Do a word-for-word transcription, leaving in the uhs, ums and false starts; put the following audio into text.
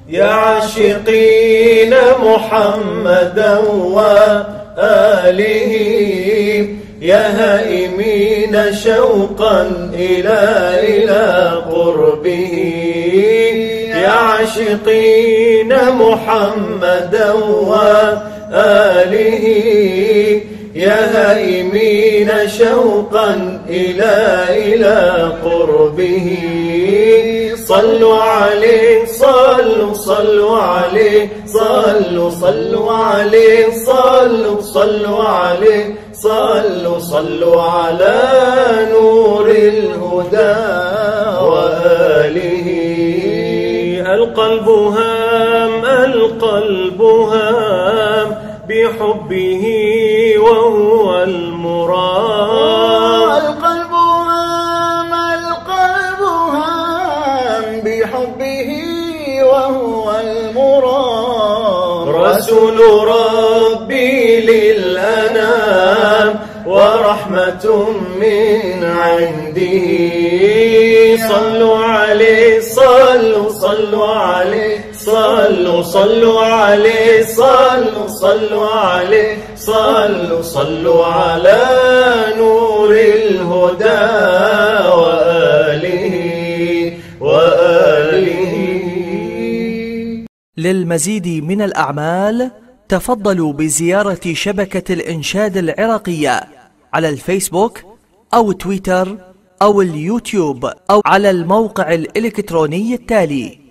يا عاشقين محمدا وآله يا هائمين شوقا إلى إلى قربه يا عاشقين محمدا وآله يا هائمين شوقا إلى إلى قربه صلوا عليه صلوا صلوا عليه صلوا صلوا عليه صلوا صلوا عليه صلوا صلوا على نور الهدى وآله القلب هام القلب هام بحبه وهو المراد القلب هام القلب هام بحبه وهو المراد رسول ربي للأنام ورحمة من عنده صلوا عليه صلوا صلوا عليه صلوا صلوا عليه صلوا صلوا عليه صلوا صلوا على نور الهدى وآله وآله. للمزيد من الأعمال تفضلوا بزيارة شبكة الإنشاد العراقية على الفيسبوك أو تويتر أو اليوتيوب أو على الموقع الإلكتروني التالي